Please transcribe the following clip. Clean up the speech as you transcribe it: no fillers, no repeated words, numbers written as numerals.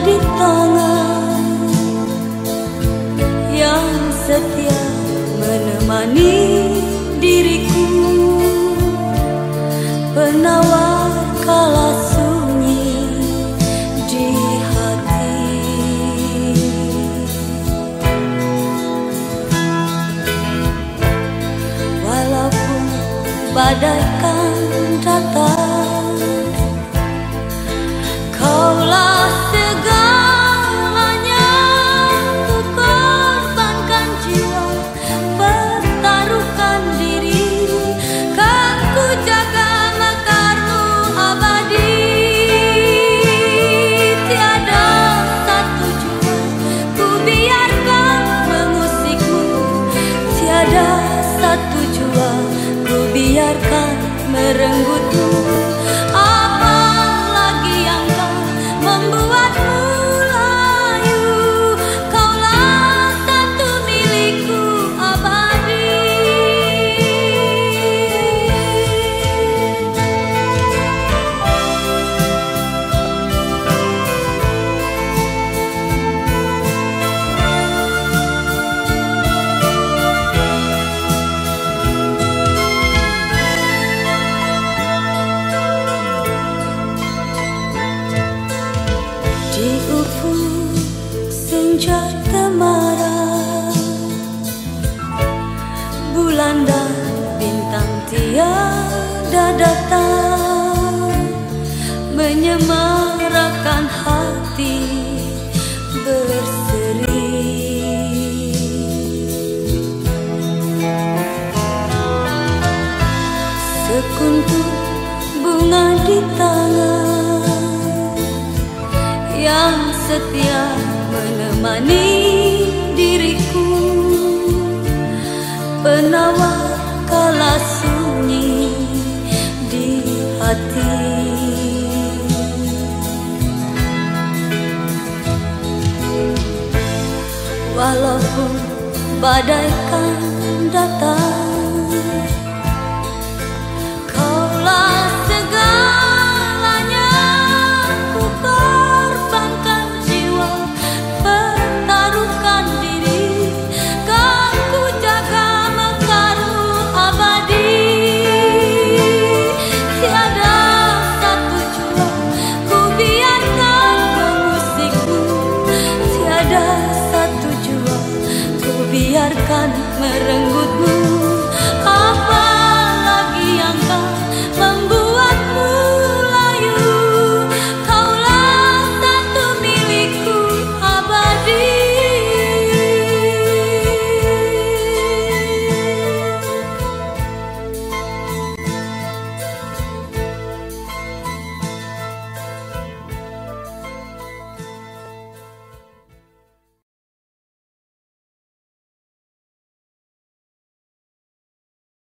di tangan yang setia menemani diriku, penawar kala sunyi di hati. Walaupun badai kan datang, kaulah segalanya. Ku korbankan jiwa, pertaruhkan diri, kan ku jaga mekarmu abadi. Tiada satu jua ku biarkan mengusikmu, tiada satu jua ku biarkan merenggutmu. Apalagi yang kau membuatmu layu, kaulah satu milikku abadi. Di ufuk senja temaram, bulan dan bintang tiada datang, menyemarakan hati berseri. Sekuntum bunga di tangan yang setia menemani diriku, penawar kala sunyi di hati. Walaupun badai kan datang, kaulah segalanya. Ku korbankan jiwa, pertaruhkan diri, kan ku jaga mekarmu abadi. Tiada satu jua ku biarkan mengusikmu, tiada satu jua ku biarkan merenggut.